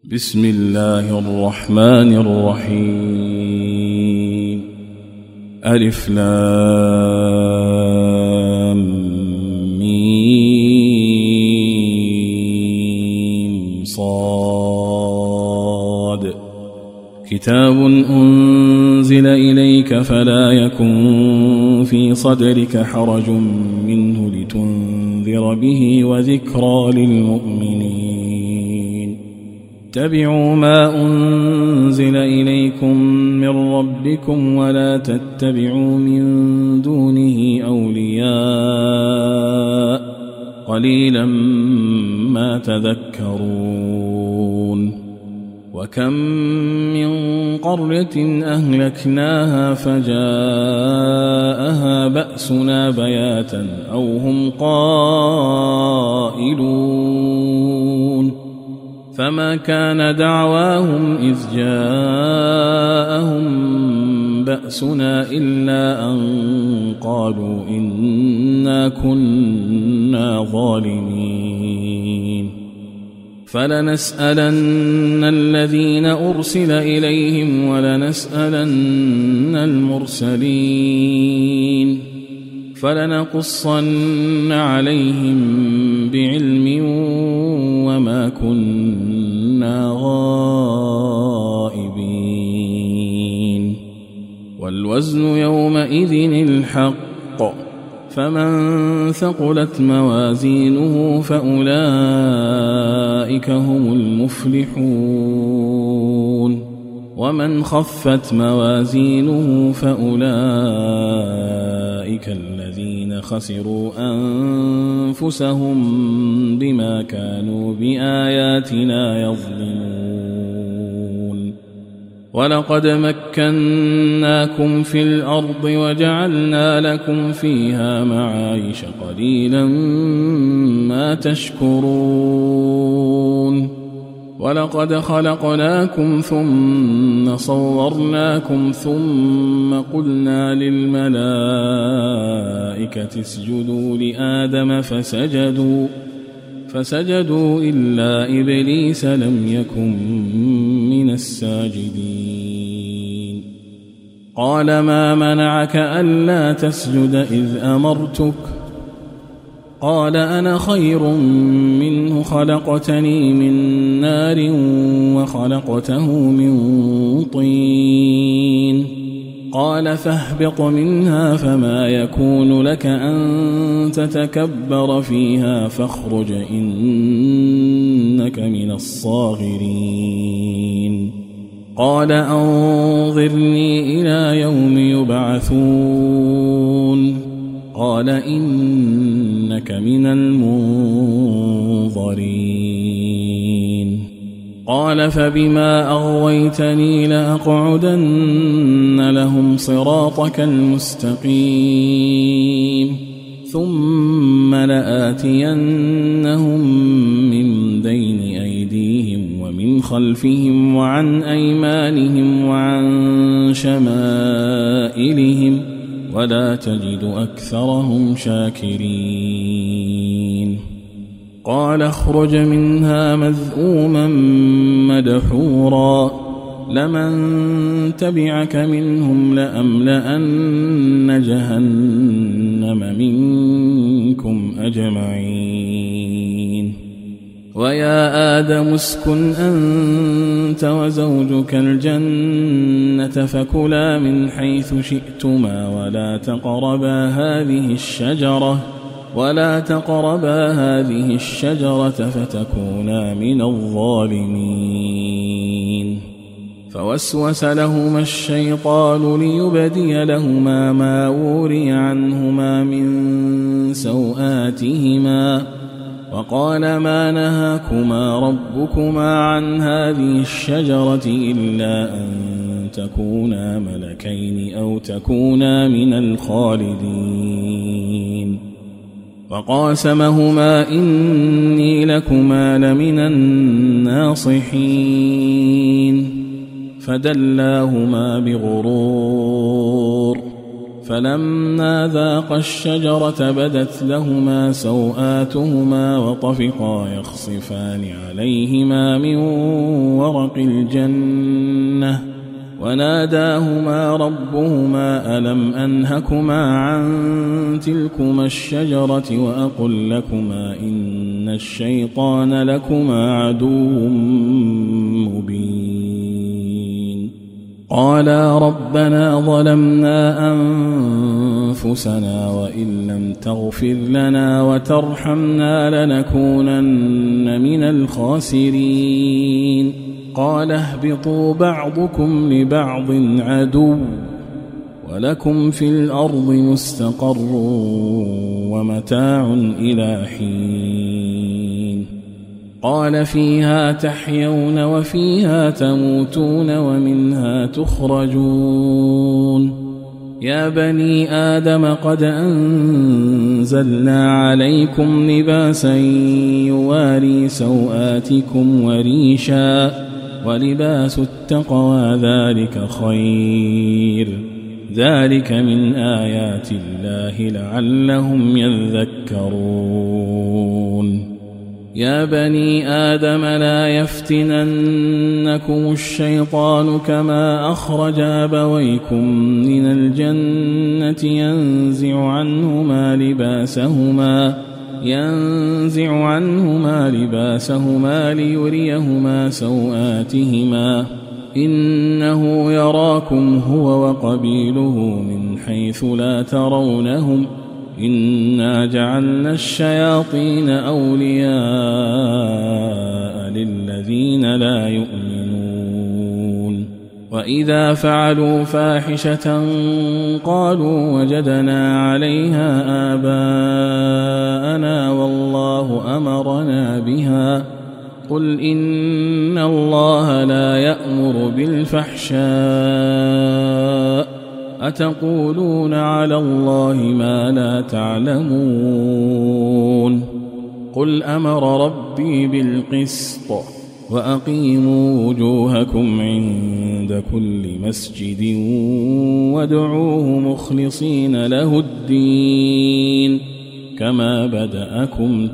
بسم الله الرحمن الرحيم. ألف لام ميم صاد. كتاب أنزل إليك فلا يكن في صدرك حرج منه لتنذر به وذكرى للمؤمنين. اتبعوا ما أنزل إليكم من ربكم ولا تتبعوا من دونه أولياء قليلا ما تذكرون. وكم من قرية أهلكناها فجاءها بأسنا بياتا أو هم قائلون. فما كان دعواهم إذ جاءهم بأسنا إلا أن قالوا إنا كنا ظالمين. فلنسألن الذين أرسل إليهم ولنسألن المرسلين فلنقصن عليهم بعلم وما كنا غائبين. والوزن يومئذ الحق فمن ثقلت موازينه فأولئك هم المفلحون ومن خفت موازينه فأولئك الذين خسروا أنفسهم بما كانوا بآياتنا يظلمون. ولقد مكناكم في الأرض وجعلنا لكم فيها معايش قليلا ما تشكرون. ولقد خلقناكم ثم صورناكم ثم قلنا للملائكة اسجدوا لآدم فسجدوا إلا إبليس لم يكن من الساجدين. قال ما منعك ألا تسجد إذ أمرتك؟ قال أنا خير منه خلقتني من نار وخلقته من طين. قال فاهبط منها فما يكون لك أن تتكبر فيها فاخرج إنك من الصاغرين. قال أنظرني إلى يوم يبعثون. قال إنك من المنظرين. قال فبما أغويتني لأقعدن لهم صراطك المستقيم ثم لآتينهم من بين أيديهم ومن خلفهم وعن أيمانهم وعن شمائلهم ولا تجد أكثرهم شاكرين. قال اخرج منها مذءوما مدحورا لمن تبعك منهم لأملأن جهنم منكم أجمعين. ويا آدم اسكن أنت وزوجك الجنة فكلا من حيث شئتما ولا تقربا هذه الشجرة فتكونا من الظالمين. فوسوس لهما الشيطان ليبدي لهما ما وري عنهما من سوآتهما وقال ما نهاكما ربكما عن هذه الشجرة إلا أن تكونا ملكين أو تكونا من الخالدين. وقاسمهما إني لكما لمن الناصحين فدلاهما بغرور فلما ذاقا الشجرة بدت لهما سوآتهما وطفقا يخصفان عليهما من ورق الجنة وناداهما ربهما ألم أنهكما عن تلكما الشجرة وأقل لكما إن الشيطان لكما عدو مبين قالا ربنا ظلمنا أنفسنا وإن لم تغفر لنا وترحمنا لنكونن من الخاسرين قال اهبطوا بعضكم لبعض عدو ولكم في الأرض مستقر ومتاع إلى حين قال فيها تحيون وفيها تموتون ومنها تخرجون يا بني آدم قد أنزلنا عليكم لباسا يواري سوآتكم وريشا ولباس التقوى ذلك خير ذلك من آيات الله لعلهم يذكرون يا بني آدم لا يفتننكم الشيطان كما أخرج أبويكم من الجنة ينزع عنهما لباسهما ليريهما سوآتهما إنه يراكم هو وقبيله من حيث لا ترونهم إنا جعلنا الشياطين أولياء للذين لا يؤمنون وإذا فعلوا فاحشة قالوا وجدنا عليها آباءنا والله أمرنا بها قل إن الله لا يأمر بالفحشاء أتقولون على الله ما لا تعلمون قل أمر ربي بالقسط وأقيموا وجوهكم عند كل مسجد وادعوه مخلصين له الدين كما بدأكم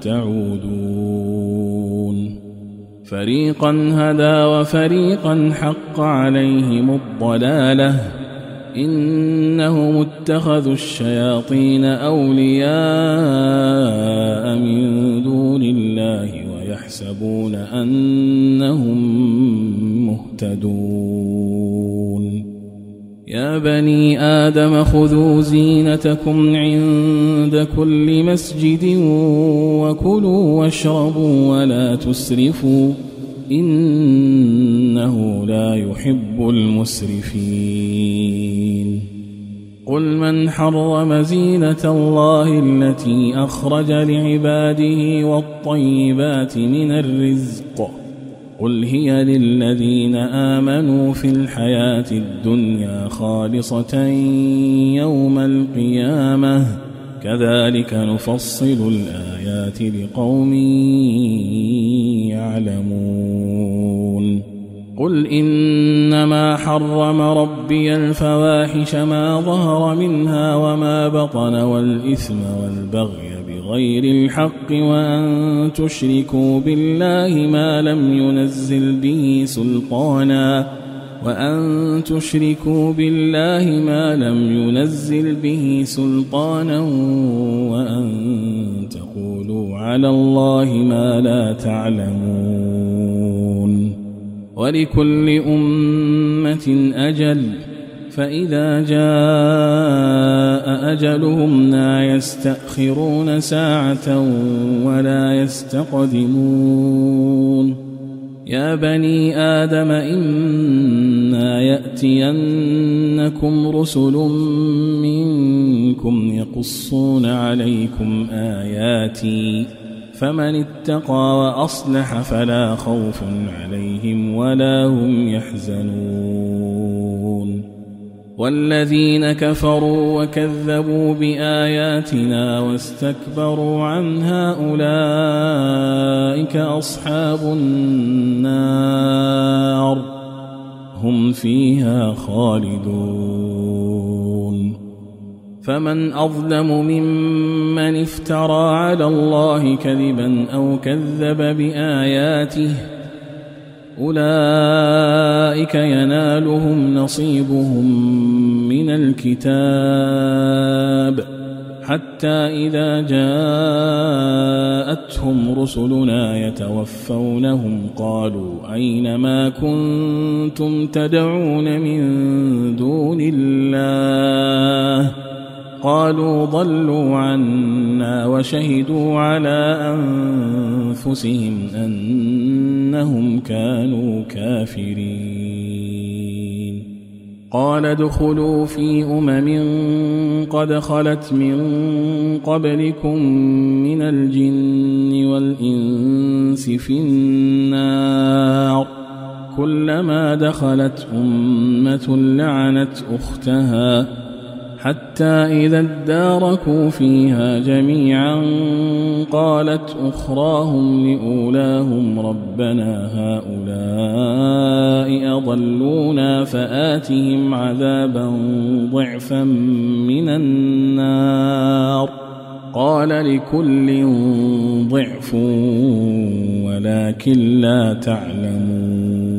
تعودون فريقا هدى وفريقا حق عليهم الضلالة إنهم اتخذوا الشياطين أولياء من دون الله ويحسبون أنهم مهتدون يا بني آدم خذوا زينتكم عند كل مسجد وكلوا واشربوا ولا تسرفوا إنه لا يحب المسرفين قل من حرم زينة الله التي أخرج لعباده والطيبات من الرزق قل هي للذين آمنوا في الحياة الدنيا خالصة يوم القيامة كذلك نفصل الآيات لقوم يعلمون قل إنما حرم ربي الفواحش ما ظهر منها وما بطن والإثم والبغي بغير الحق وأن تشركوا بالله ما لم ينزل به سلطانا وأن تقولوا على الله ما لا تعلمون ولكل أمة أجل فإذا جاء أجلهم لا يستأخرون ساعة ولا يستقدمون يا بني آدم إما يأتينكم رسل منكم يقصون عليكم آياتي فمن اتقى وأصلح فلا خوف عليهم ولا هم يحزنون والذين كفروا وكذبوا بآياتنا واستكبروا عنها أولئك أصحاب النار هم فيها خالدون فمن أظلم ممن افترى على الله كذبا أو كذب بآياته أولئك ينالهم نصيبهم من الكتاب حتى إذا جاءتهم رسلنا يتوفونهم قالوا أين ما كنتم تدعون من دون الله قالوا ضلوا عنا وشهدوا على أنفسهم أنهم كانوا كافرين قال ادخلوا في قد خلت من قبلكم من الجن والإنس في النار كلما دخلت أمة لعنت أختها حتى إذا اداركوا فيها جميعا قالت أخراهم لأولاهم ربنا هؤلاء أضلونا فآتهم عذابا ضعفا من النار قال لكل ضعف ولكن لا تعلمون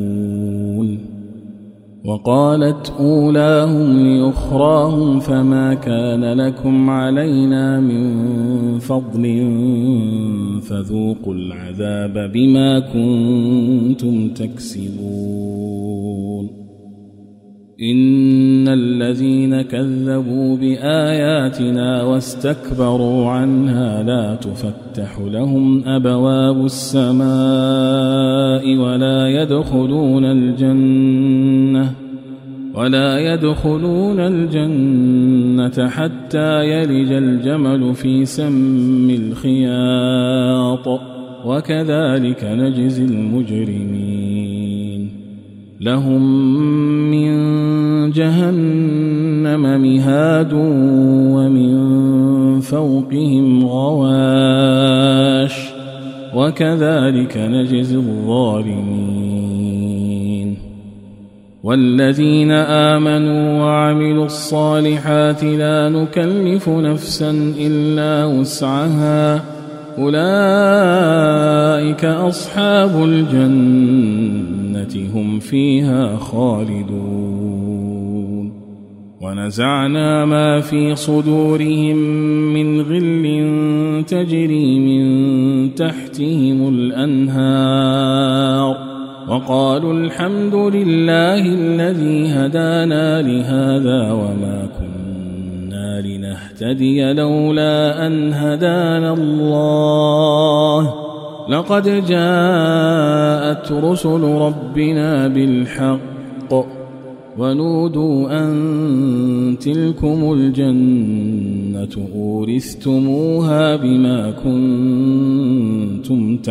وقالت أولاهم لأخراهم فما كان لكم علينا من فضل فذوقوا العذاب بما كنتم تكسبون إن الذين كذبوا بآياتنا واستكبروا عنها لا تفتح لهم أبواب السماء ولا يدخلون الجنة حتى يلج الجمل في سم الخياط وكذلك نجزي المجرمين لهم من جهنم مهاد ومن فوقهم غواش وكذلك نجزي الظالمين والذين آمنوا وعملوا الصالحات لا نكلف نفسا إلا وسعها أولئك أصحاب الجنة هم فيها خالدون ونزعنا ما في صدورهم من غل تجري من تحتهم الأنهار وقالوا الحمد لله الذي هدانا لهذا وما كنا لنهتدي لولا أن هدانا الله لقد جاءت رسل ربنا بالحق ونودوا أن تلكم الجنة أورثتموها بما كنتم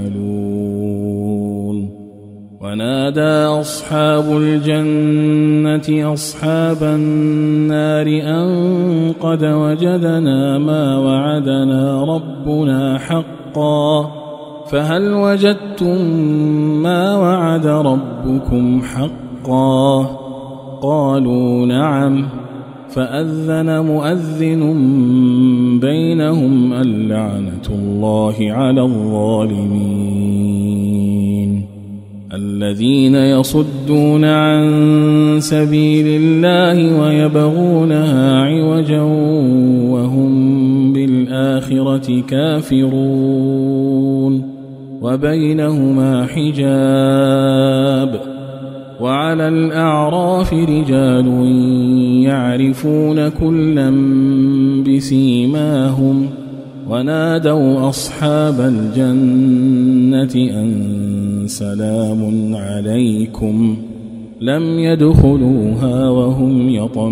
تعملون ونادى أصحاب الجنة أصحاب النار أن قد وجدنا ما وعدنا ربنا حقا فهل وجدتم ما وعد ربكم حقا قالوا نعم فأذن مؤذن بينهم اللعنة الله على الظالمين الذين يصدون عن سبيل الله ويبغونها عوجا وهم بالآخرة كافرون وبينهما حجاب وعلى الأعراف رجال يعرفون كلا بسيماهم ونادوا أصحاب الجنة أن سلام عليكم لم يدخلوها وهم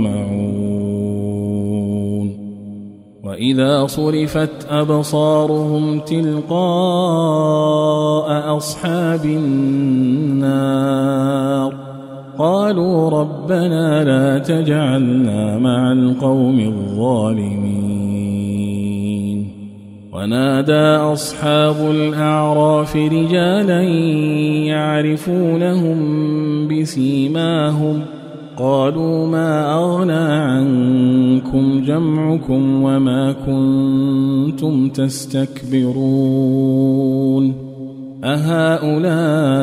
يطمعون وإذا صرفت أبصارهم تلقاء أصحاب النار قالوا ربنا لا تجعلنا مع القوم الظالمين ونادى أصحاب الأعراف رجالا يعرفونهم بسيماهم قالوا ما أغنى عنكم جمعكم وما كنتم تستكبرون أهؤلاء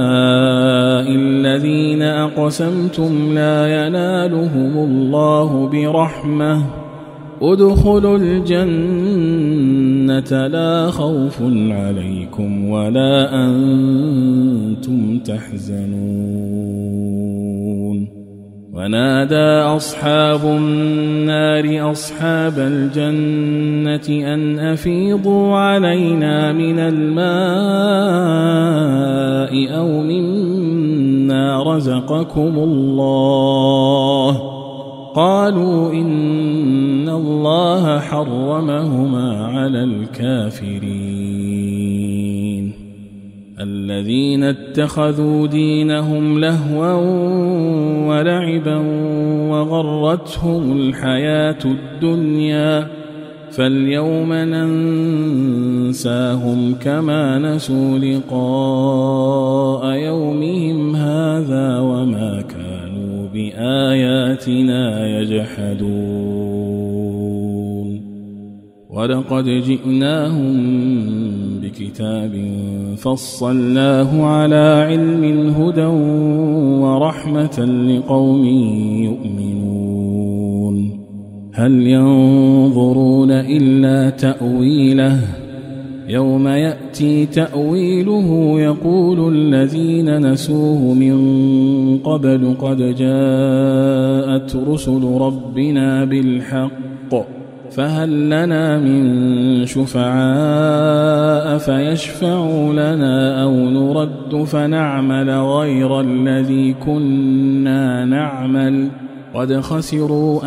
الذين أقسمتم لا ينالهم الله برحمة ادخلوا الجنة لا خوف عليكم ولا أنتم تحزنون ونادى أصحاب النار أصحاب الجنة أن أفيضوا علينا من الماء أو مما رزقكم الله قالوا إن الله حرمهما على الكافرين الذين اتخذوا دينهم لهوا ولعبا وغرتهم الحياة الدنيا فاليوم ننساهم كما نسوا لقاء يومهم هذا وما كانوا بآياتنا يجحدون ولقد جئناهم بكتاب فصلناه على علم هدى ورحمة لقوم يؤمنون هل ينظرون إلا تأويله يوم يأتي تأويله يقول الذين نسوه من قبل قد جاءت رسل ربنا بالحق فهل لنا من شفعاء فيشفعوا لنا أو نرد فنعمل غير الذي كنا نعمل قد خسروا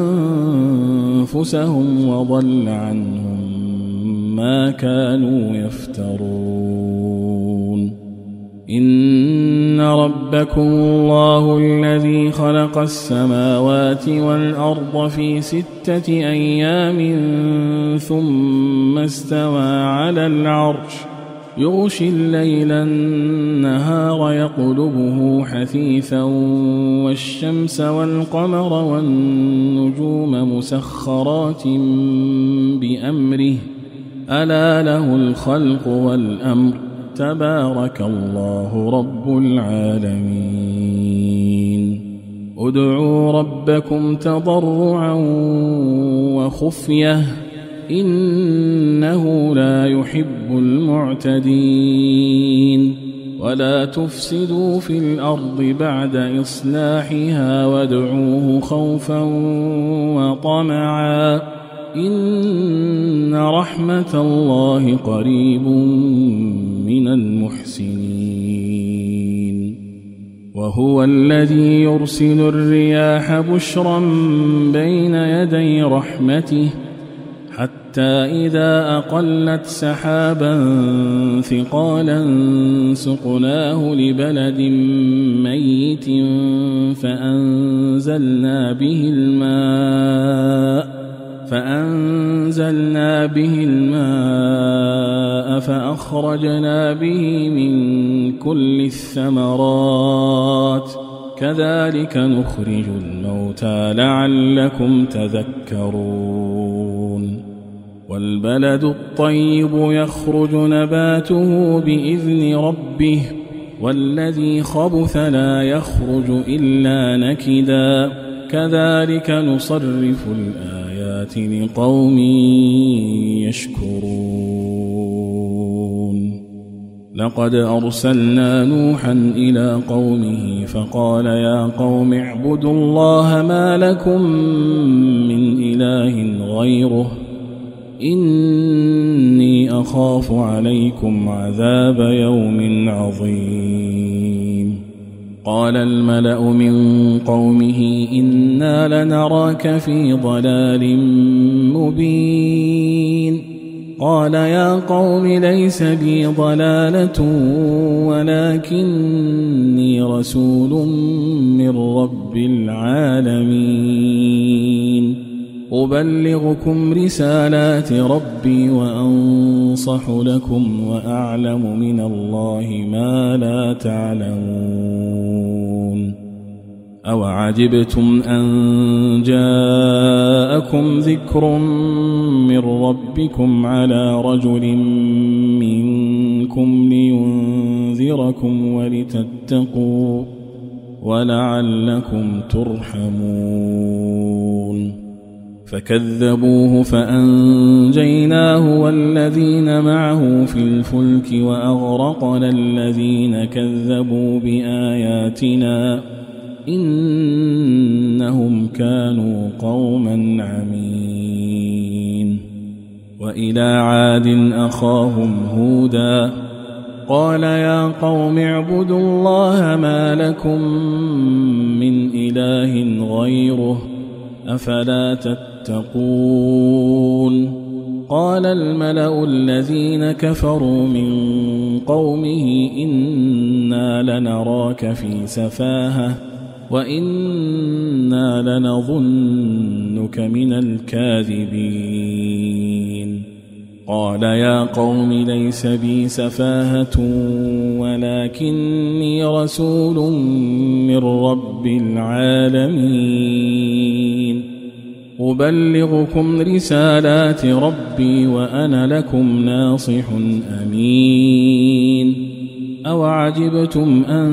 أنفسهم وضل عنهم ما كانوا يفترون إن ربكم الله الذي خلق السماوات والأرض في 6 أيام ثم استوى على العرش يغشي الليل النهار يطلبه حثيثا والشمس والقمر والنجوم مسخرات بأمره ألا له الخلق والأمر تبارك الله رب العالمين ادعوا ربكم تضرعا وخفية إنه لا يحب المعتدين ولا تفسدوا في الأرض بعد إصلاحها وادعوه خوفا وطمعا إن رحمة الله قريب من المحسنين وهو الذي يرسل الرياح بشرا بين يدي رحمته حتى إذا أقلت سحابا ثقالا سقناه لبلد ميت فأنزلنا به الماء فأخرجنا به من كل الثمرات كذلك نخرج الموتى لعلكم تذكرون والبلد الطيب يخرج نباته بإذن ربه والذي خبث لا يخرج إلا نكدا كذلك نصرف الآيات لقوم يشكرون لقد أرسلنا نوحا إلى قومه فقال يا قوم اعبدوا الله ما لكم من إله غيره إني أخاف عليكم عذاب يوم عظيم قال الملأ من قومه إنا لنراك في ضلال مبين قال يا قوم ليس بي ضلالة ولكني رسول من رب العالمين أبلغكم رسالات ربي وأنصح لكم وأعلم من الله ما لا تعلمون أوعجبتم أن جاءكم ذكر من ربكم على رجل منكم لينذركم ولتتقوا ولعلكم ترحمون فكذبوه فأنجيناه والذين معه في الفلك وأغرقنا الذين كذبوا بآياتنا إنهم كانوا قوما عمين وإلى عاد أخاهم هودا قال يا قوم اعبدوا الله ما لكم من إله غيره أفلا تتقون قال الملأ الذين كفروا من قومه إنا لنراك في سفاهة وإنا لنظنك من الكاذبين قال يا قوم ليس بي سفاهة ولكني رسول من رب العالمين أبلغكم رسالات ربي وأنا لكم ناصح أمين أوعجبتم أن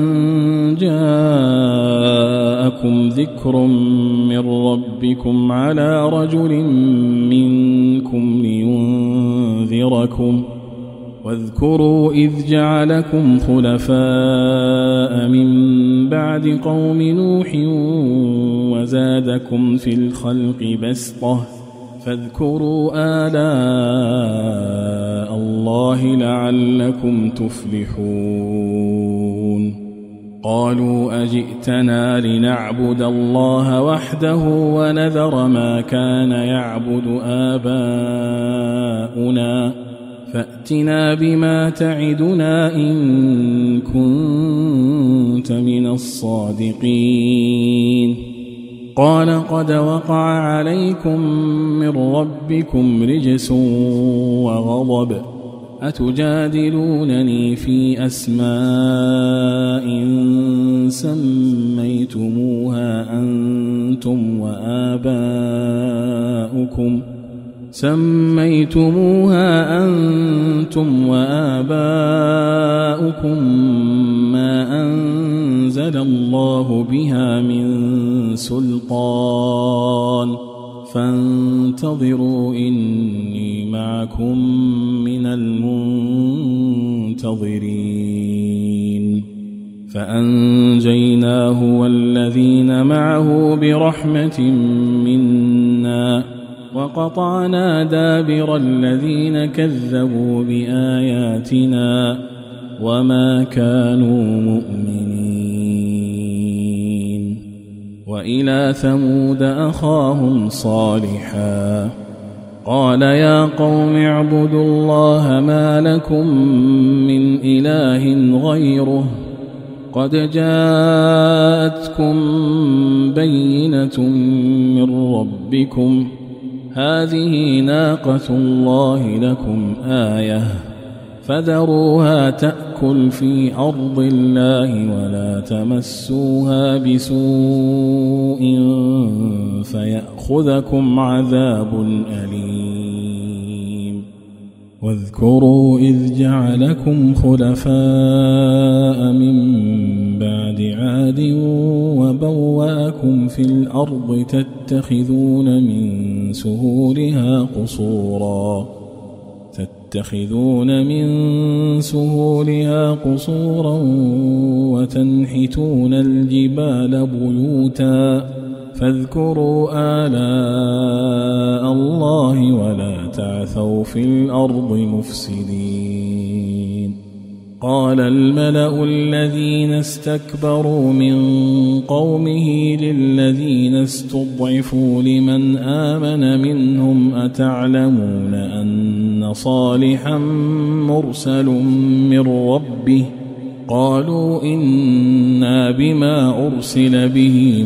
جاءكم ذكر من ربكم على رجل منكم لينذركم واذكروا إذ جعلكم خلفاء من بعد قوم نوح وزادكم في الخلق بسطة فاذكروا آلاء الله لعلكم تفلحون قالوا أجئتنا لنعبد الله وحده ونذر ما كان يعبد آباؤنا فأتنا بما تعدنا إن كنت من الصادقين قال قد وقع عليكم من ربكم رجس وغضب أتجادلونني في أسماء سميتموها أنتم وآباؤكم ما أنزل الله بها من سلطان فانتظروا إني معكم من المنتظرين فأنجيناه والذين معه برحمة منا وقطعنا دابر الذين كذبوا بآياتنا وما كانوا مؤمنين وإلى ثمود أخاهم صالحا قال يا قوم اعبدوا الله ما لكم من إله غيره قد جاءتكم بينة من ربكم هذه ناقة الله لكم آية فذروها تأكل في أرض الله ولا تمسوها بسوء فيأخذكم عذاب أليم واذكروا إذ جعلكم خلفاء من بعد عاد وبوأكم في الأرض تتخذون من سهولها قصورا وتنحتون الجبال بيوتا فاذكروا آلاء الله ولا تعثوا في الأرض مفسدين قال الملأ الذين استكبروا من قومه للذين استضعفوا لمن آمن منهم أتعلمون أن صالحا مرسل من ربه قالوا إنا بما أرسل به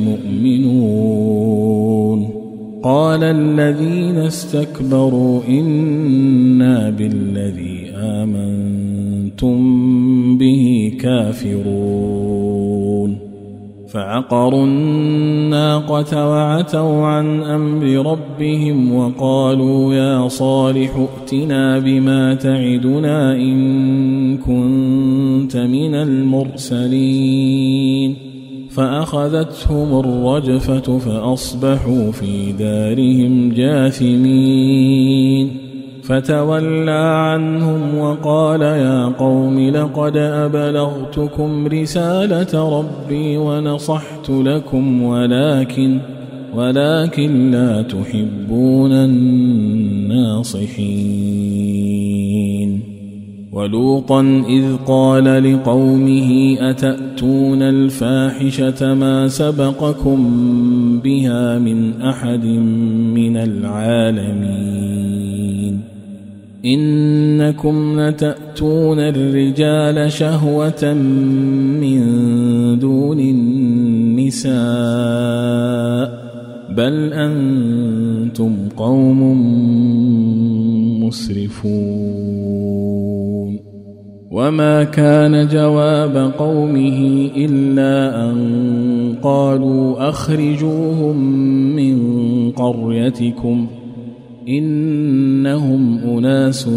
مؤمنون قال الذين استكبروا إنا بالذي آمنتم به كافرون فعقروا الناقة وعتوا عن أمر ربهم وقالوا يا صالح ائتنا بما تعدنا إن كنت من المرسلين فأخذتهم الرجفة فأصبحوا في دارهم جاثمين فتولى عنهم وقال يا قوم لقد أبلغتكم رسالة ربي ونصحت لكم ولكن لا تحبون الناصحين ولوطا إذ قال لقومه أتأتون الفاحشة ما سبقكم بها من أحد من العالمين إنكم لتأتون الرجال شهوة من دون النساء بل أنتم قوم مسرفون وما كان جواب قومه إلا أن قالوا أخرجوهم من قريتكم إنهم أناس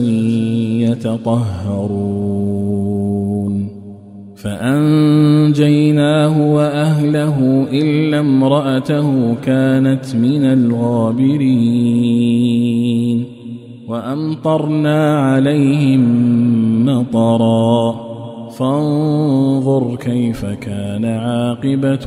يتطهرون فأنجيناه وأهله إلا امرأته كانت من الغابرين وأمطرنا عليهم مطرا فانظر كيف كان عاقبة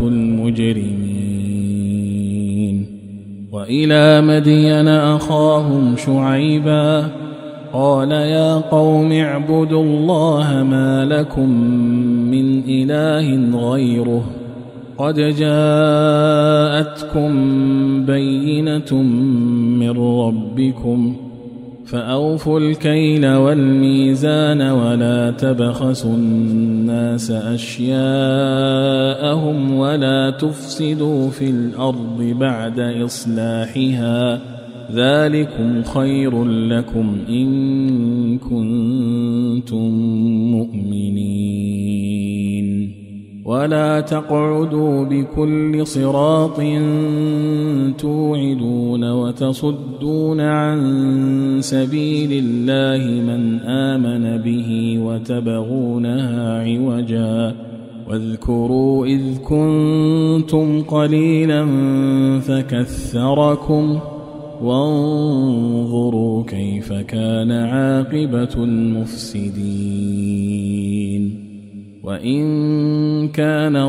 المجرمين وإلى مدين أخاهم شعيبا قال يا قوم اعبدوا الله ما لكم من إله غيره قد جاءتكم بينة من ربكم فأوفوا الكيل والميزان ولا تبخسوا الناس أشياءهم ولا تفسدوا في الأرض بعد إصلاحها ذلكم خير لكم إن كنتم مؤمنين ولا تقعدوا بكل صراط توعدون وتصدون عن سبيل الله من آمن به وتبغونها عوجا واذكروا إذ كنتم قليلا فكثركم وانظروا كيف كان عاقبة المفسدين وإن كان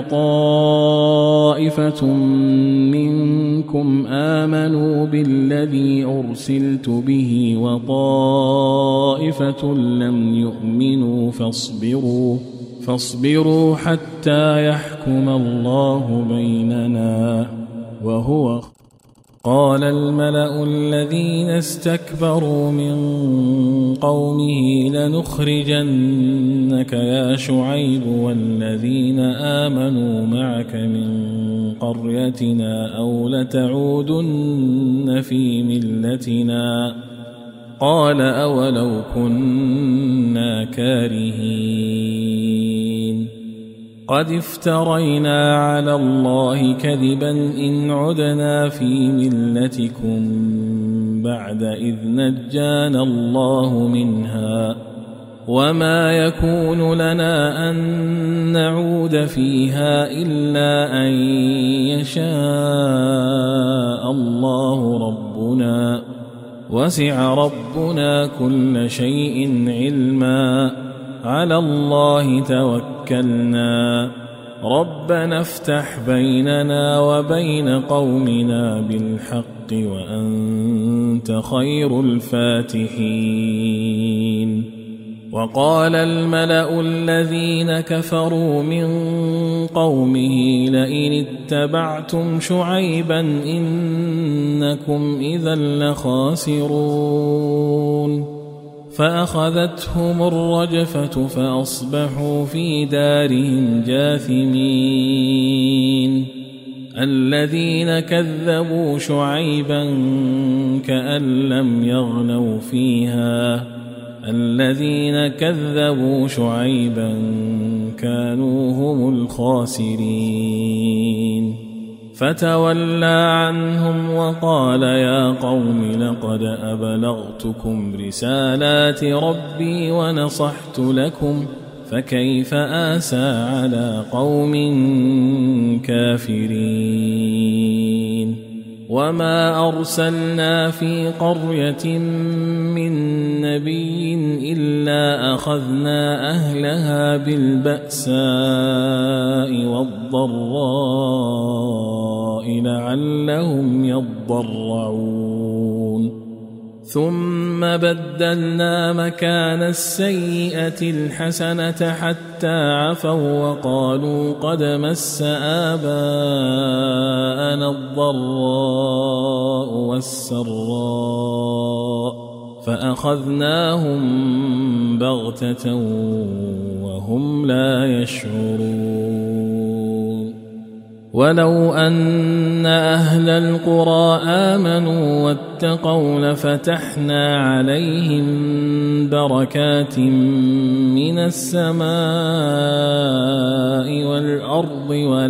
طائفة منكم آمنوا بالذي أرسلت به وطائفة لم يؤمنوا فاصبروا حتى يحكم الله بيننا وهو قال الملأ الذين استكبروا من قومه لنخرجنك يا شعيب والذين آمنوا معك من قريتنا أو لتعودن في ملتنا قال أولو كنا كارهين قد افترينا على الله كذبا إن عدنا في ملتكم بعد إذ نجانا الله منها وما يكون لنا أن نعود فيها إلا أن يشاء الله ربنا وسع ربنا كل شيء علما على الله توكلنا ربنا افتح بيننا وبين قومنا بالحق وأنت خير الفاتحين وقال الملأ الذين كفروا من قومه لئن اتبعتم شعيبا إنكم إذا لخاسرون فأخذتهم الرجفة فأصبحوا في دارهم جاثمين الذين كذبوا شعيبا كأن لم يغنوا فيها الذين كذبوا شعيبا كانوا هم الخاسرين فتولى عنهم وقال يا قوم لقد أبلغتكم رسالات ربي ونصحت لكم فكيف آسى على قوم كافرين وما أرسلنا في قرية من نبي إلا أخذنا أهلها بالبأساء والضراء لعلهم يضرعون ثم بدلنا مكان السيئة الحسنة حتى عفوا وقالوا قد مس آباءنا الضراء والسراء فأخذناهم بغتة وهم لا يشعرون ولو أن أهل القرى آمنوا واتقوا لفتحنا عليهم بركات من السماء والأرض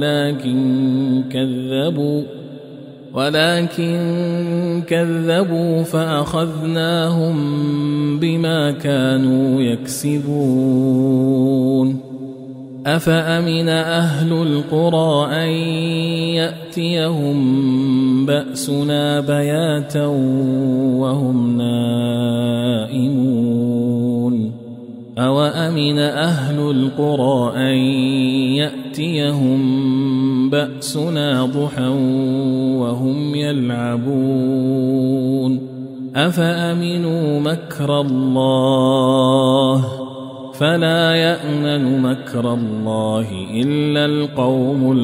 ولكن كذبوا فأخذناهم بما كانوا يكسبون أفأمن أهل القرى أن يأتيهم بأسنا بياتا وهم نائمون أوأمن أهل القرى أن يأتيهم بأسنا ضحى وهم يلعبون أفأمنوا مكر الله فلا يأمن مكر الله إلا القوم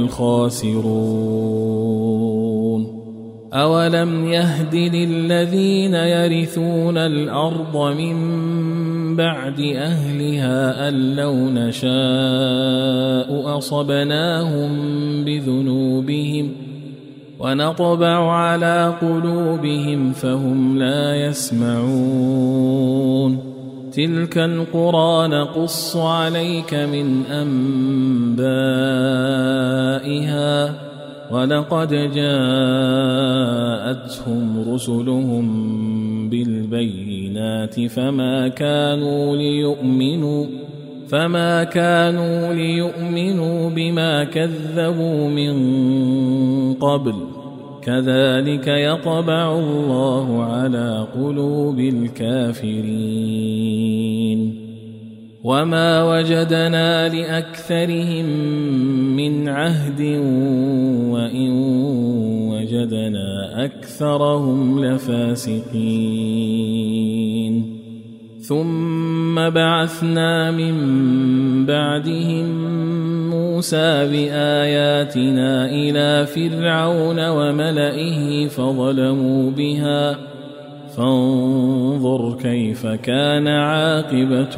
الخاسرون أولم يهد للذين يرثون الأرض من بعد أهلها أن لو نشاء أصبناهم بذنوبهم ونطبع على قلوبهم فهم لا يسمعون تلك القرى نقص عليك من أنبائها ولقد جاءتهم رسلهم بالبينات فما كانوا ليؤمنوا بما كذبوا من قبل كذلك يطبع الله على قلوب الكافرين وما وجدنا لأكثرهم من عهد وإن وجدنا أكثرهم لفاسقين ثم بعثنا من بعدهم موسى بآياتنا إلى فرعون وملئه فظلموا بها فانظر كيف كان عاقبة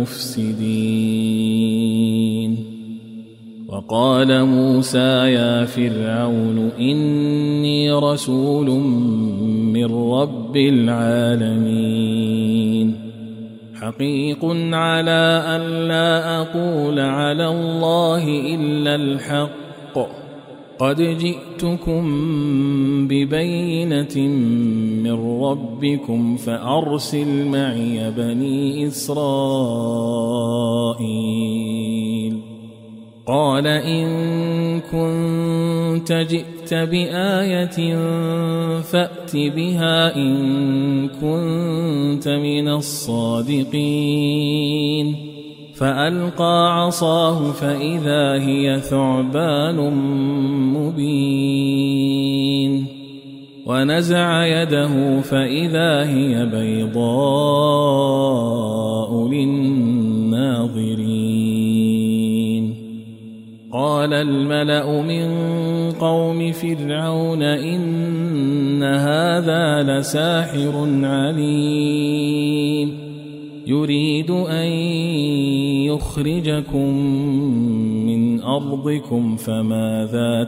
المفسدين وقال موسى يا فرعون إني رسول من رب العالمين حقيق على أن لا أقول على الله إلا الحق قد جئتكم ببينة من ربكم فأرسل معي بني إسرائيل قال إن كنت جئت بآية فأت بها إن كنت من الصادقين فألقى عصاه فإذا هي ثعبان مبين ونزع يده فإذا هي بيضاء للناظرين قال الملأ من قوم فرعون إن هذا لساحر عليم يريد أن يخرجكم من أرضكم فماذا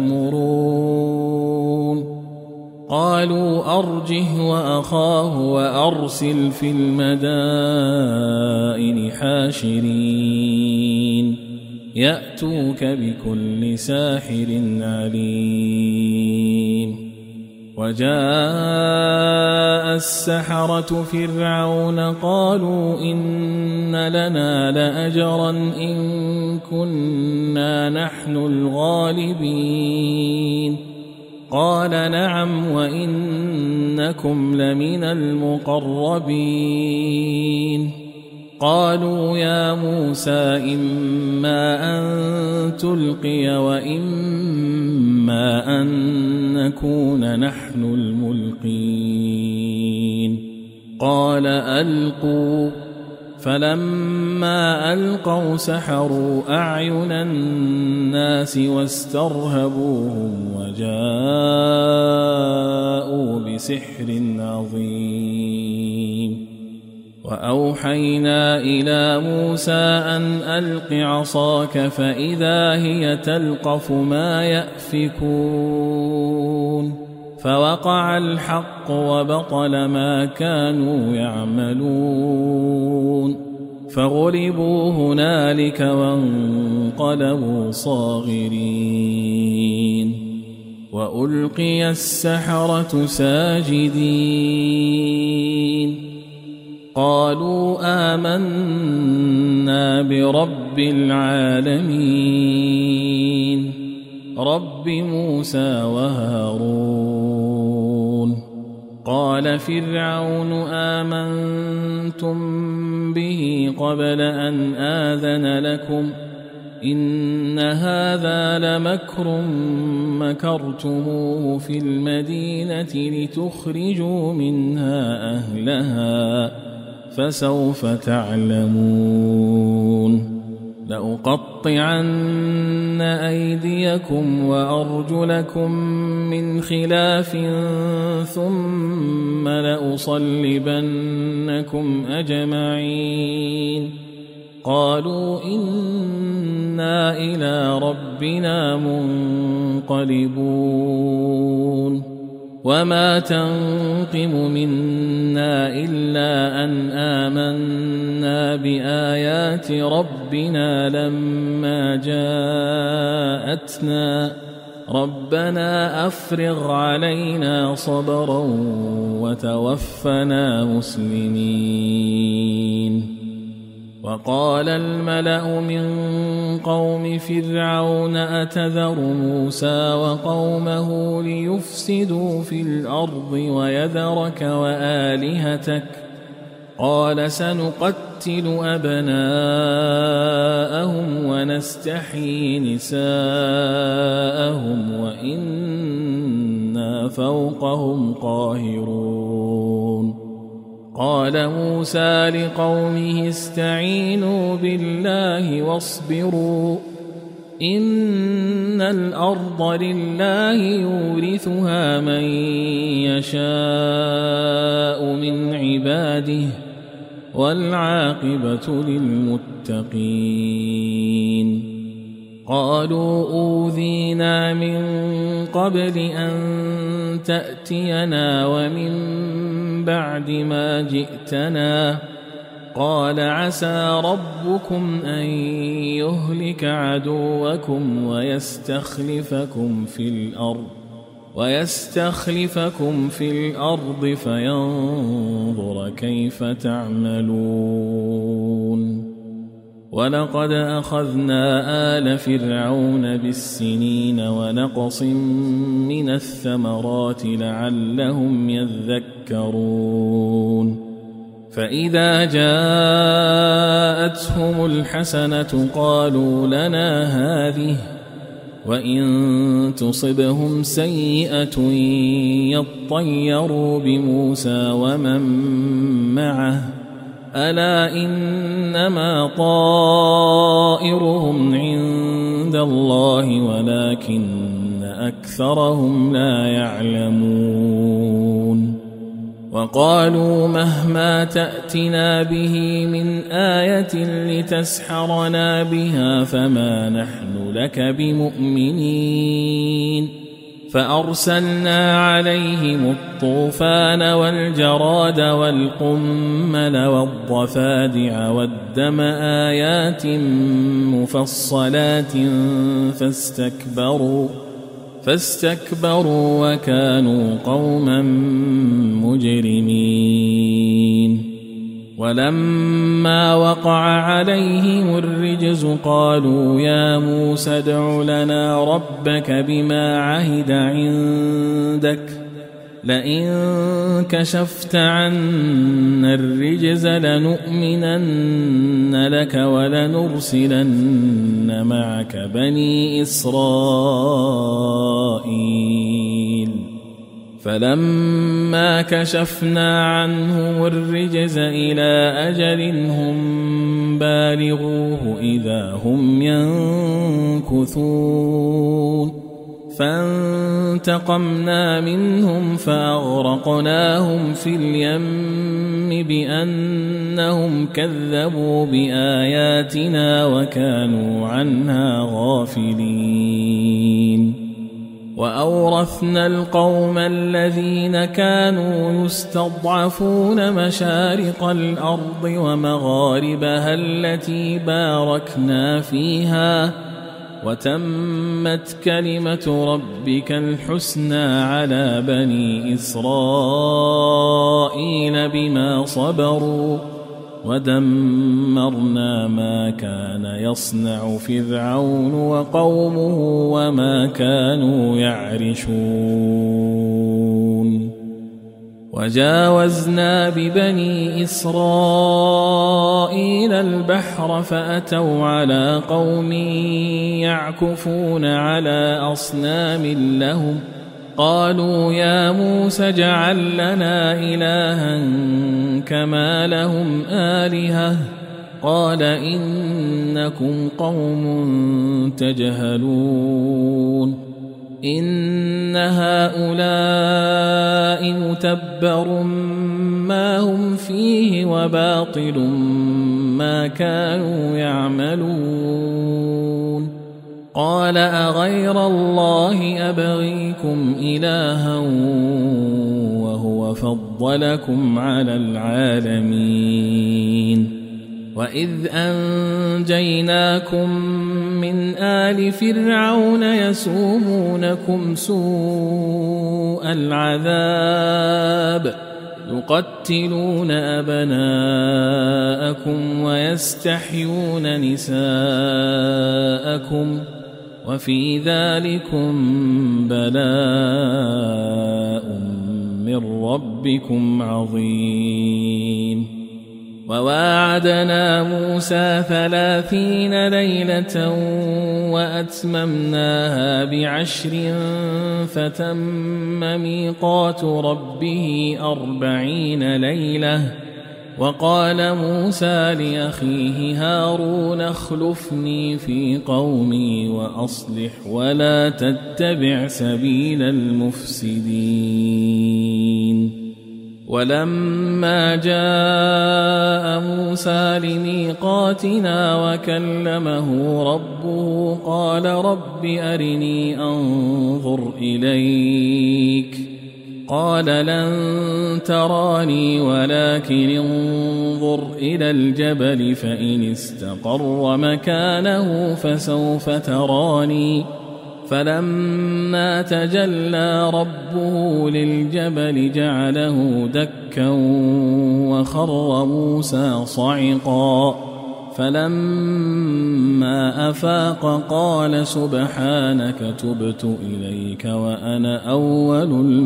تأمرون قالوا أرجه وأخاه وأرسل في المدائن حاشرين يأتوك بكل ساحر عليم. وجاء السحرة فرعون قالوا إن لنا لأجرا إن كنا نحن الغالبين. قال نعم وإنكم لمن المقربين. قالوا يا موسى إما أن تلقي وإما أن نكون نحن الملقين. قال ألقوا. فلما ألقوا سحروا أعين الناس واسترهبوهم وجاءوا بسحر عظيم. وأوحينا إلى موسى أن ألق عصاك فإذا هي تلقف ما يأفكون. فوقع الحق وبطل ما كانوا يعملون. فغلبوا هنالك وانقلبوا صاغرين. وألقي السحرة ساجدين. قالوا آمنا برب العالمين رب موسى وهارون. قال فرعون آمنتم به قبل أن آذن لكم إن هذا لمكر مكرتموه في المدينة لتخرجوا منها أهلها فسوف تعلمون. لأقطعن أيديكم وأرجلكم من خلاف ثم لأصلبنكم أجمعين. قالوا إنا إلى ربنا منقلبون. وما تنقم منا إلا أن آمنا بآيات ربنا لما جاءتنا ربنا أفرغ علينا صبرا وتوفنا مسلمين. وقال الملأ من قوم فرعون أتذر موسى وقومه ليفسدوا في الأرض ويذرك وآلهتك قال سنقتل أبناءهم ونستحيي نساءهم وإنا فوقهم قاهرون. قال موسى لقومه استعينوا بالله واصبروا إن الأرض لله يورثها من يشاء من عباده والعاقبة للمتقين. قالوا أوذينا من قبل أن تأتينا ومن بعد ما جئتنا قال عسى ربكم أن يهلك عدوكم ويستخلفكم في الأرض فينظر كيف تعملون. ولقد أخذنا آل فرعون بالسنين ونقص من الثمرات لعلهم يذكرون. فإذا جاءتهم الحسنة قالوا لنا هذه وإن تصبهم سيئة يطيروا بموسى ومن معه ألا إنما طائرهم عند الله ولكن أكثرهم لا يعلمون. وقالوا مهما تأتنا به من آية لتسحرنا بها فما نحن لك بمؤمنين فأرسلنا عليهم الطوفان والجراد والقمل والضفادع والدم آيات مفصلات فاستكبروا وكانوا قوما مجرمين. ولما وقع عليهم الرجز قالوا يا موسى ادع لنا ربك بما عهد عندك لئن كشفت عنا الرجز لنؤمنن لك ولنرسلن معك بني إسرائيل. فلما كشفنا عنهم الرجز إلى أجل هم بالغوه إذا هم ينكثون فانتقمنا منهم فأغرقناهم في اليم بأنهم كذبوا بآياتنا وكانوا عنها غافلين. وأورثنا القوم الذين كانوا يستضعفون مشارق الأرض ومغاربها التي باركنا فيها وتمت كلمة ربك الحسنى على بني إسرائيل بما صبروا ودمرنا ما كان يصنع فرعون وقومه وما كانوا يعرشون. وجاوزنا ببني إسرائيل البحر فأتوا على قوم يعكفون على أصنام لهم قالوا يا موسى اجعل لنا إلها كما لهم آلهة قال إنكم قوم تجهلون إن هؤلاء متبر ما هم فيه وباطل ما كانوا يعملون. قال أغير الله أبغيكم إلها وهو فضلكم على العالمين. وإذ أنجيناكم من آل فرعون يسومونكم سوء العذاب يقتلون أبناءكم ويستحيون نساءكم وفي ذلكم بلاء من ربكم عظيم. وواعدنا موسى 30 ليلة وأتممناها ب10 فتم ميقات ربه 40 ليلة. وقال موسى لأخيه هارون اخلفني في قومي وأصلح ولا تتبع سبيل المفسدين. ولما جاء موسى لميقاتنا وكلمه ربه قال رب أرني أنظر إليك قال لن تراني ولكن انظر إلى الجبل فإن استقر مكانه فسوف تراني. فلما تجلى ربه للجبل جعله دكا وخر موسى صعقا. فلما أفاق قال سبحانك تبت إليك وأنا أول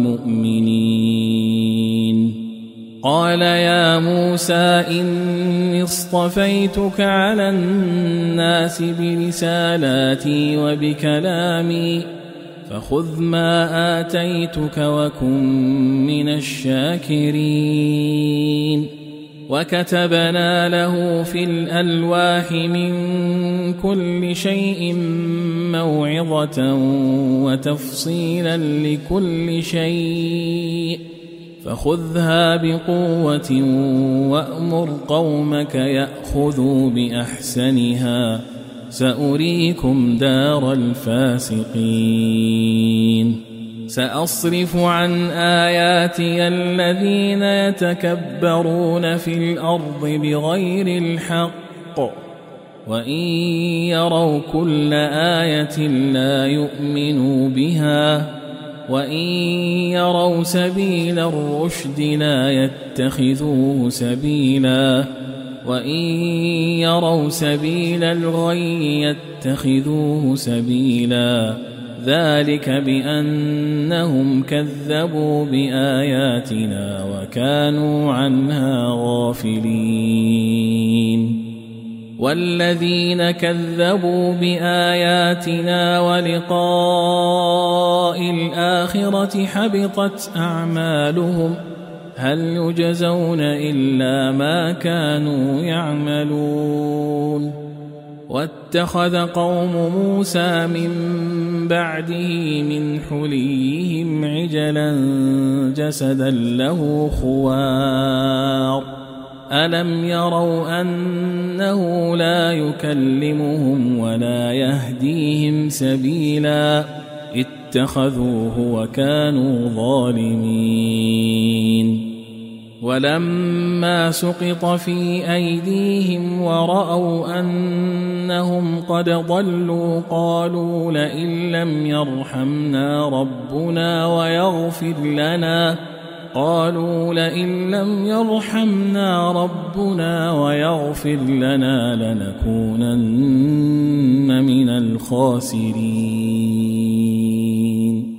المؤمنين. قال يا موسى إني اصطفيتك على الناس برسالاتي وبكلامي فخذ ما آتيتك وكن من الشاكرين. وكتبنا له في الألواح من كل شيء موعظة وتفصيلا لكل شيء فخذها بقوة وأمر قومك يأخذوا بأحسنها سأريكم دار الفاسقين. سأصرف عن آياتي الذين يتكبرون في الأرض بغير الحق وإن يروا كل آية لا يؤمنوا بها وإن يروا سبيل الرشد لا يتخذوه سبيلا وإن يروا سبيل الغي يتخذوه سبيلا ذلك بأنهم كذبوا بآياتنا وكانوا عنها غافلين والذين كذبوا بآياتنا ولقاء الآخرة حبطت أعمالهم هل يجزون إلا ما كانوا يعملون واتخذ قوم موسى من بعده من حليهم عجلا جسدا له خوار ألم يروا أنه لا يكلمهم ولا يهديهم سبيلا اتخذوه وكانوا ظالمين ولما سقط في أيديهم ورأوا أنهم قد ضلوا قالوا لئن لم يرحمنا ربنا ويغفر لنا لنكونن من الخاسرين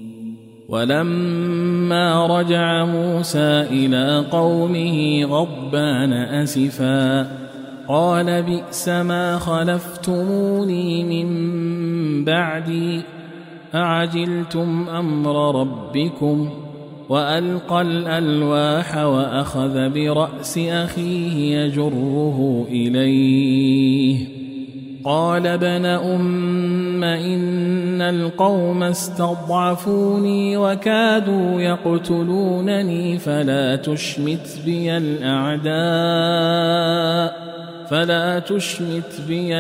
ولما رجع موسى إلى قومه غضبان أسفا قال بئس ما خلفتموني من بعدي أعجلتم أمر ربكم وألقى الألواح وأخذ برأس أخيه يجره إليه قال ابن أم إن القوم استضعفوني وكادوا يقتلونني فلا تشمت بي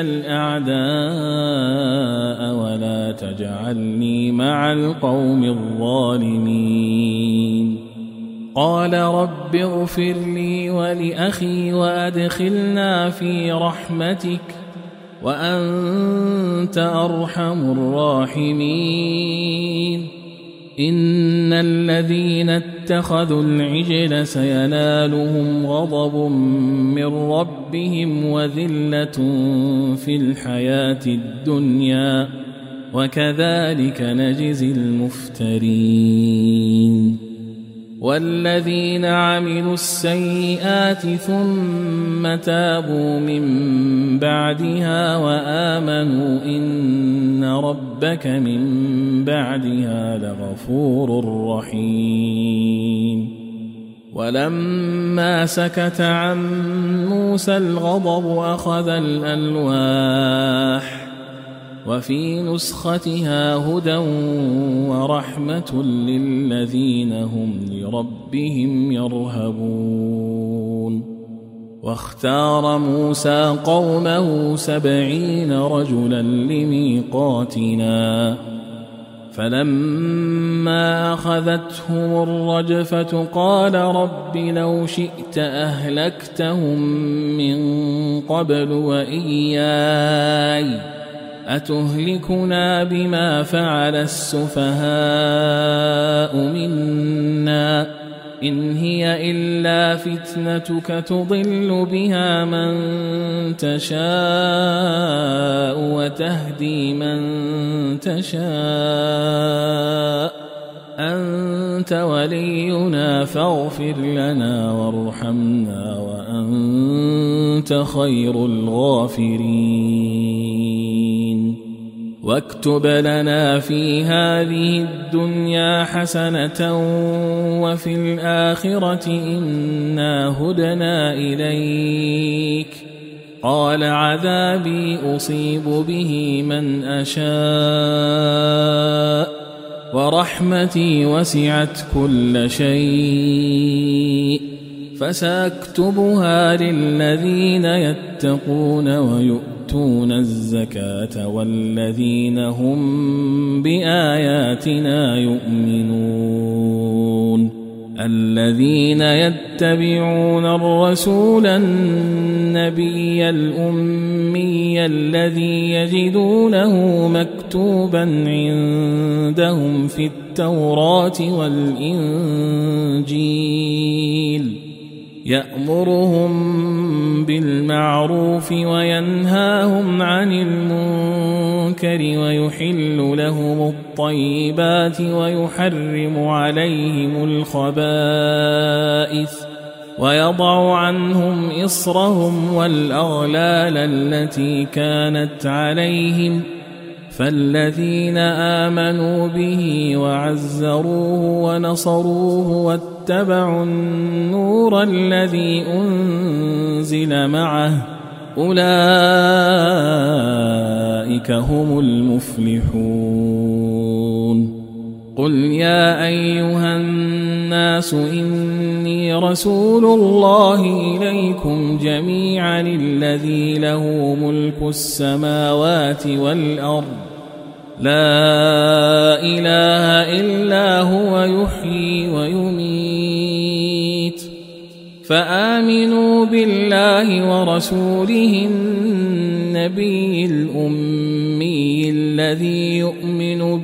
الأعداء ولا تجعلني مع القوم الظالمين قال رب اغفر لي ولأخي وأدخلنا في رحمتك وأنت أرحم الراحمين إن الذين اتخذوا العجل سينالهم غضب من ربهم وذلة في الحياة الدنيا وكذلك نجزي المفترين والذين عملوا السيئات ثم تابوا من بعدها وآمنوا إن ربك من بعدها لغفور رحيم ولما سكت عن موسى الغضب أخذ الألواح وفي نسختها هدى ورحمة للذين هم لربهم يرهبون واختار موسى قومه 70 رجلا لميقاتنا فلما أخذتهم الرجفة قال رب لو شئت أهلكتهم من قبل وإياي أتهلكنا بما فعل السفهاء منا إن هي إلا فتنتك تضل بها من تشاء وتهدي من تشاء أنت ولينا فاغفر لنا وارحمنا وأنت خير الغافرين واكتب لنا في هذه الدنيا حسنة وفي الآخرة إنا هدنا إليك قال عذابي أصيب به من أشاء ورحمتي وسعت كل شيء فسأكتبها للذين يتقون ويؤمنون ويؤتون الزكاة والذين هم بآياتنا يؤمنون الذين يتبعون الرسول النبي الأمي الذي يجدونه مكتوبا عندهم في التوراة والإنجيل يأمرهم بالمعروف وينهاهم عن المنكر ويحل لهم الطيبات ويحرم عليهم الخبائث ويضع عنهم إصرهم والأغلال التي كانت عليهم فالذين آمنوا به وعزروه ونصروه واتبعوا النور الذي أنزل معه أولئك هم المفلحون قل يا أيها الناس إني رسول الله إليكم جميعا الذي له ملك السماوات والأرض لا إله إلا هو يحيي ويميت فآمنوا بالله ورسوله النبي الأمي الذي يؤمن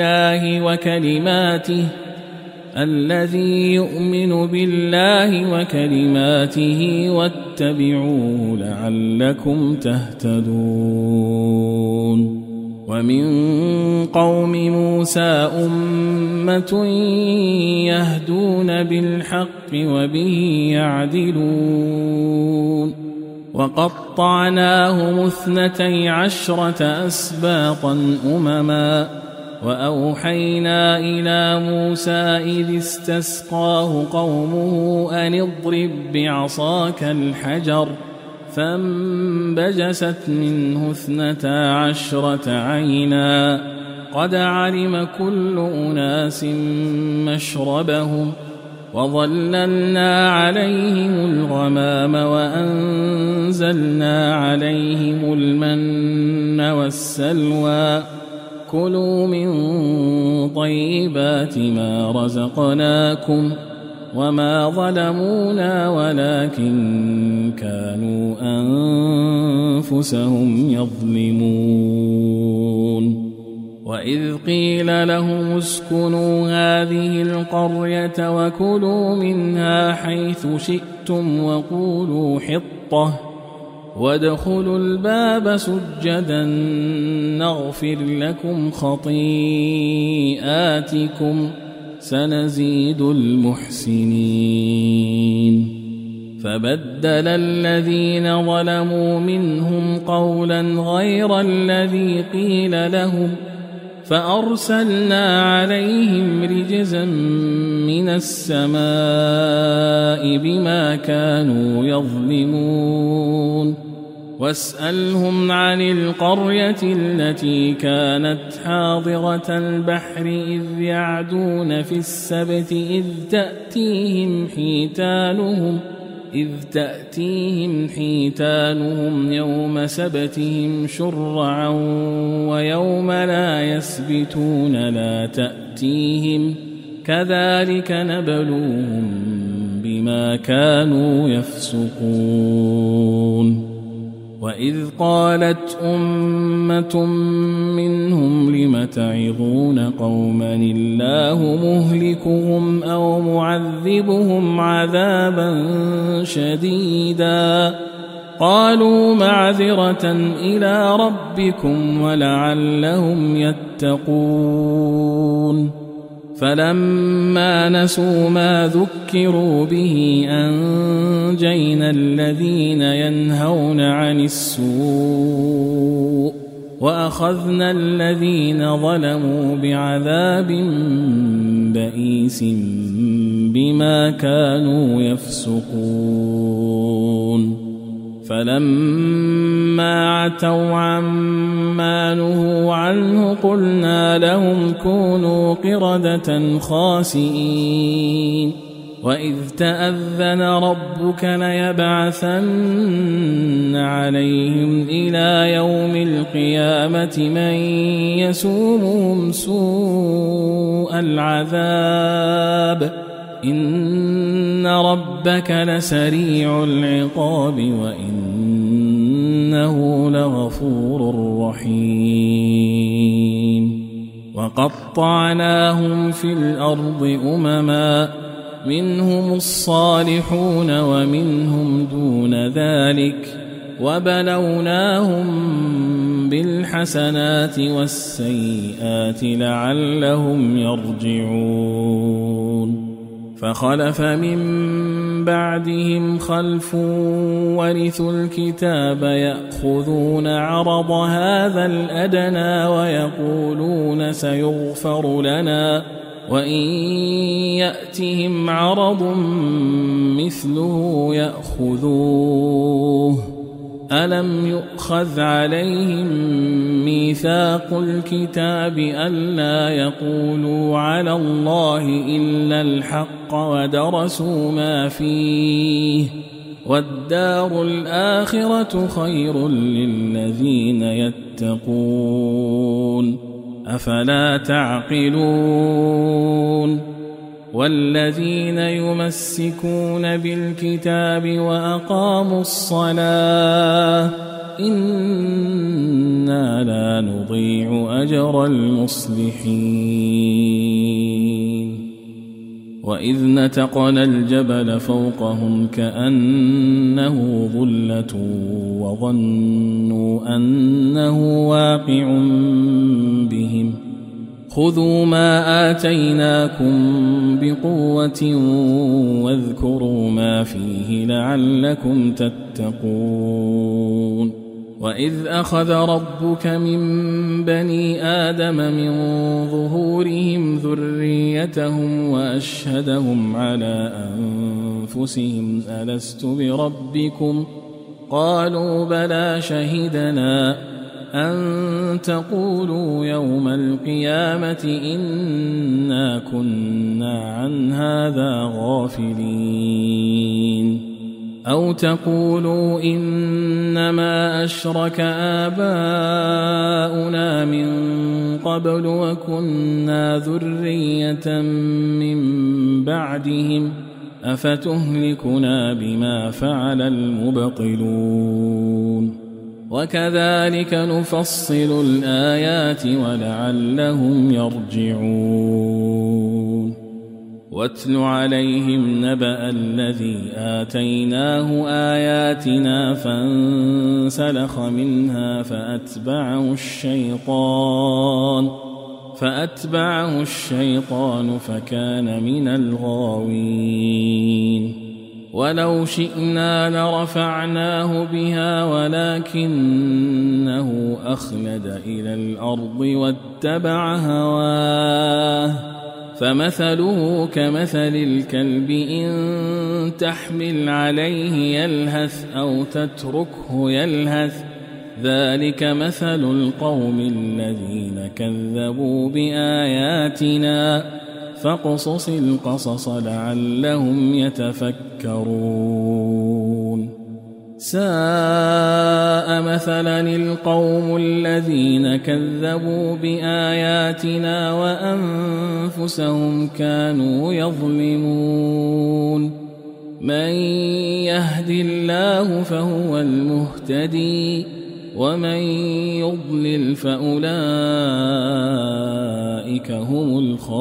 بالله وكلماته واتبعوه لعلكم تهتدون ومن قوم موسى أمة يهدون بالحق وبه يعدلون وقطعناهم 12 أسباطا أمما وأوحينا إلى موسى إذ استسقاه قومه أن اضرب بعصاك الحجر فانبجست منه 12 عينا قد علم كل أناس مشربهم وظللنا عليهم الغمام وأنزلنا عليهم المن والسلوى كلوا من طيبات ما رزقناكم وما ظلمونا ولكن كانوا أنفسهم يظلمون وإذ قيل لهم اسكنوا هذه القرية وكلوا منها حيث شئتم وقولوا حطة وادخلوا الباب سجدا نغفر لكم خطيئاتكم سنزيد المحسنين فبدل الذين ظلموا منهم قولا غير الذي قيل لهم فأرسلنا عليهم رجزا من السماء بما كانوا يظلمون واسألهم عن القرية التي كانت حاضرة البحر إذ يعدون في السبت إذ تأتيهم حيتانهم يوم سبتهم شرعا ويوم لا يسبتون لا تأتيهم كذلك نبلوهم بما كانوا يفسقون وإذ قالت أمة منهم لم تعظون قوما الله مهلكهم أو معذبهم عذابا شديدا قالوا معذرة إلى ربكم ولعلهم يتقون فلما نسوا ما ذكروا به أنجينا الذين ينهون عن السوء وأخذنا الذين ظلموا بعذاب بئيس بما كانوا يفسقون فلما عتوا عما نهوا عنه قلنا لهم كونوا قردة خاسئين وإذ تأذن ربك ليبعثن عليهم إلى يوم القيامة من يسومهم سوء العذاب إن ربك لسريع العقاب وإنه لغفور رحيم وقطعناهم في الأرض أمما منهم الصالحون ومنهم دون ذلك وبلوناهم بالحسنات والسيئات لعلهم يرجعون فخلف من بعدهم خلف ورثوا الكتاب يأخذون عرض هذا الأدنى ويقولون سيغفر لنا وإن يأتهم عرض مثله يأخذوه ألم يؤخذ عليهم ميثاق الكتاب ألا يقولوا على الله إلا الحق ودرسوا ما فيه والدار الآخرة خير للذين يتقون أفلا تعقلون والذين يمسكون بالكتاب وأقاموا الصلاة إنا لا نضيع أجر المصلحين وإذ نتقنا الجبل فوقهم كأنه ظلة وظنوا أنه واقع بهم خذوا ما آتيناكم بقوة واذكروا ما فيه لعلكم تتقون وإذ أخذ ربك من بني آدم من ظهورهم ذريتهم وأشهدهم على أنفسهم ألست بربكم قالوا بلى شهدنا أن تقولوا يوم القيامة إنا كنا عن هذا غافلين أو تقولوا إنما أشرك آباؤنا من قبل وكنا ذرية من بعدهم أفتهلكنا بما فعل المبطلون وكذلك نفصل الآيات ولعلهم يرجعون واتل عليهم نبأ الذي آتيناه آياتنا فانسلخ منها فأتبعه الشيطان فكان من الغاوين ولو شئنا لرفعناه بها ولكنه أخلد إلى الأرض واتبع هواه فمثله كمثل الكلب إن تحمل عليه يلهث أو تتركه يلهث ذلك مثل القوم الذين كذبوا بآياتنا فاقصص القصص لعلهم يتفكرون ساء مثلا القوم الذين كذبوا بآياتنا وأنفسهم كانوا يظلمون من يهد الله فهو المهتدي ومن يضلل فأولئك هم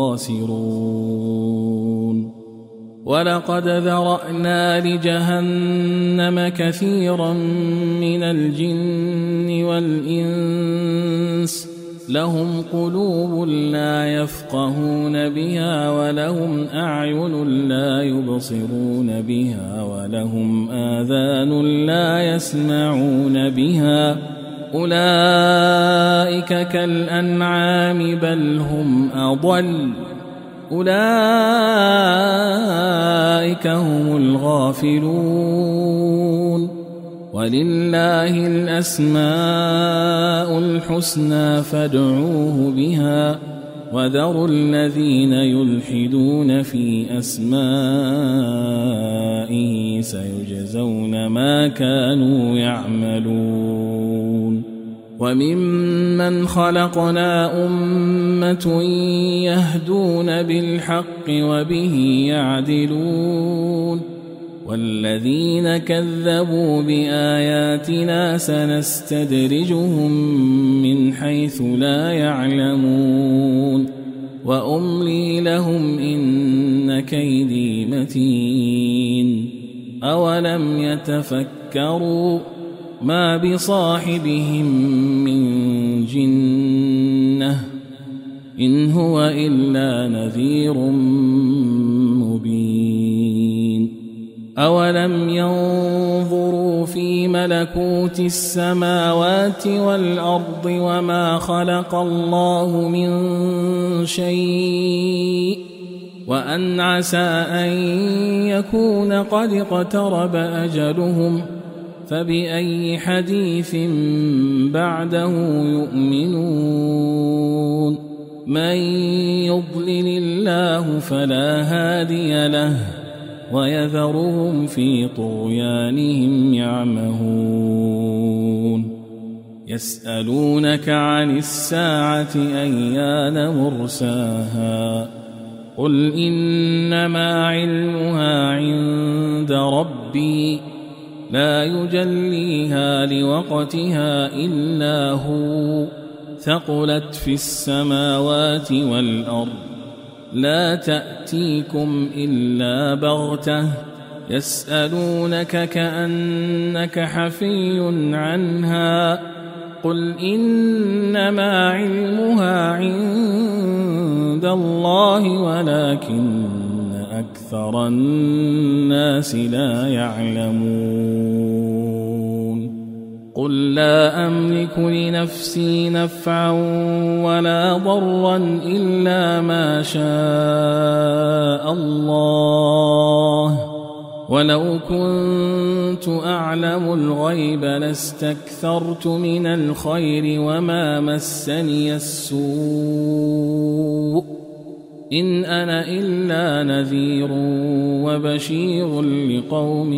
الخاسرون ولقد ذرأنا لجهنم كثيرا من الجن والإنس لهم قلوب لا يفقهون بها ولهم أعين لا يبصرون بها ولهم آذان لا يسمعون بها أولئك كالأنعام بل هم أضل أولئك هم الغافلون ولله الأسماء الحسنى فادعوه بها وذروا الذين يلحدون في أسمائه سيجزون ما كانوا يعملون وممن خلقنا أمة يهدون بالحق وبه يعدلون والذين كذبوا بآياتنا سنستدرجهم من حيث لا يعلمون وأملي لهم إن كيدي متين أولم يتفكروا ما بصاحبهم من جنة إن هو إلا نذير مبين أولم ينظروا في ملكوت السماوات والأرض وما خلق الله من شيء وأن عسى أن يكون قد اقترب أجلهم فبأي حديث بعده يؤمنون من يضلل الله فلا هادي له ويذرهم في طغيانهم يعمهون يسألونك عن الساعة أيان مرساها قل إنما علمها عند ربي لا يجليها لوقتها إلا هو ثقلت في السماوات والأرض لا تأتيكم إلا بغتة يسألونك كأنك حفي عنها قل إنما علمها عند الله ولكن أكثر الناس لا يعلمون قل لا أملك لنفسي نفعا ولا ضرا إلا ما شاء الله ولو كنت أعلم الغيب لاستكثرت من الخير وما مسني السوء إن أنا إلا نذير وبشير لقوم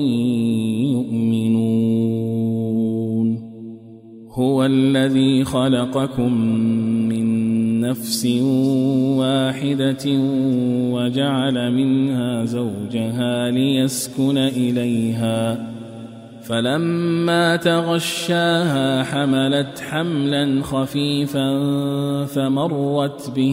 يؤمنون هو الذي خلقكم من نفس واحدة وجعل منها زوجها ليسكن إليها فلما تغشاها حملت حملا خفيفا فمرت به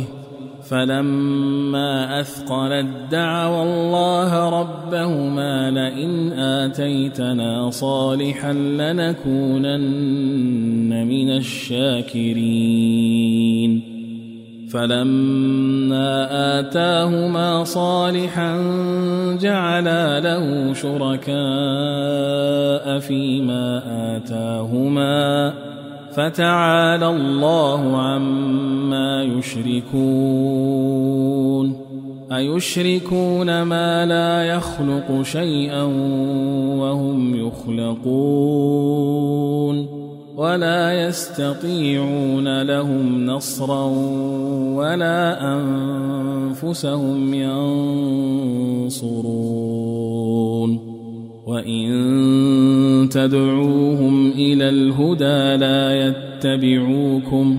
فلما أثقلت دعوا الله ربهما لئن آتيتنا صالحا لنكونن من الشاكرين فلما آتاهما صالحا جعلا له شركاء فيما آتاهما فتعالى الله عما يشركون أيشركون ما لا يخلق شيئا وهم يخلقون ولا يستطيعون لهم نصرا ولا أنفسهم ينصرون وإن تدعوهم إلى الهدى لا يتبعوكم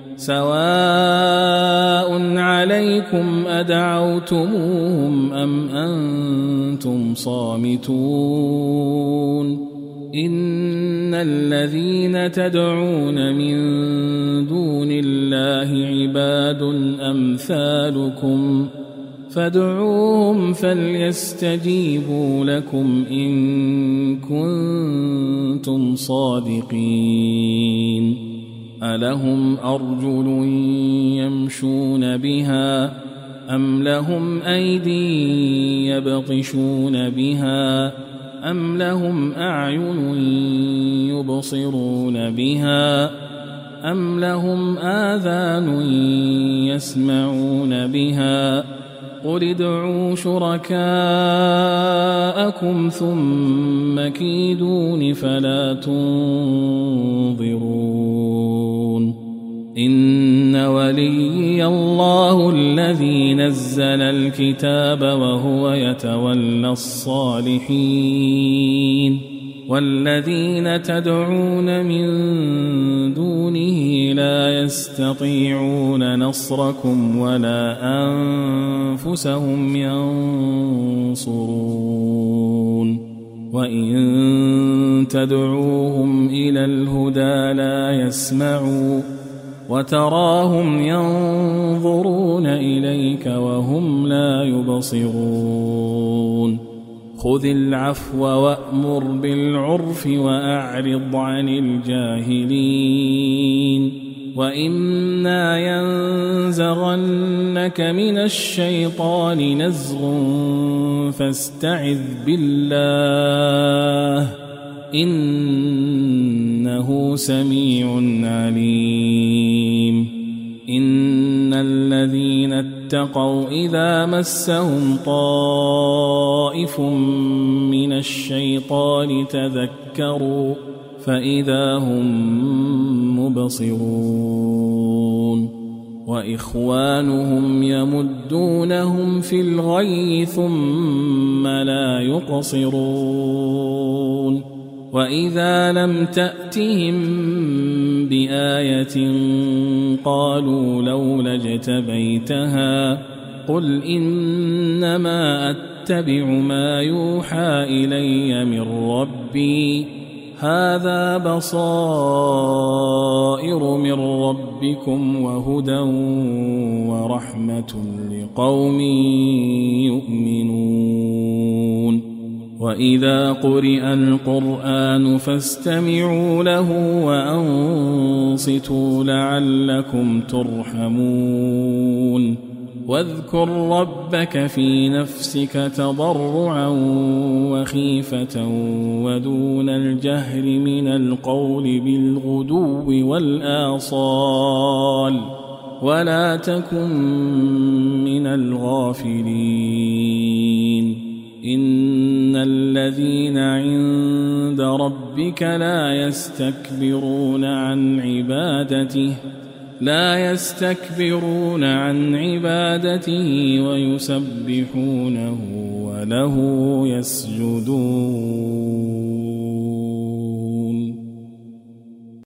سواء عليكم أدعوتموهم أم أنتم صامتون إن الذين تدعون من دون الله عباد أمثالكم فادعوهم فليستجيبوا لكم إن كنتم صادقين ألهم أرجل يمشون بها أم لهم أيدي يبطشون بها أم لهم أعين يبصرون بها أم لهم آذان يسمعون بها قل ادعوا شركاءكم ثم كيدون فلا تنظرون إن وليي الله الذي نزل الكتاب وهو يتولى الصالحين والذين تدعون من دونه لا يستطيعون نصركم ولا أنفسهم ينصرون وإن تدعوهم إلى الهدى لا يسمعوا وتراهم ينظرون إليك وهم لا يبصرون خذ العفو وأمر بالعرف وأعرض عن الجاهلين وإما ينزغنك من الشيطان نزغ فاستعذ بالله إنه سميع عليم إن الذين اتقوا إذا مسهم طائف من الشيطان تذكروا فإذا هم مبصرون وإخوانهم يمدونهم في الغي ثم لا يقصرون وإذا لم تأتهم بآية قالوا لولا اجتبيتها قل إنما أتبع ما يوحى إلي من ربي هذا بصائر من ربكم وهدى ورحمة لقوم يؤمنون وإذا قرئ القرآن فاستمعوا له وأنصتوا لعلكم ترحمون واذكر ربك في نفسك تضرعا وخيفة ودون الجهر من القول بالغدو والآصال ولا تكن من الغافلين إن الذين عند ربك لا يستكبرون عن عبادته ويسبحونه وله يسجدون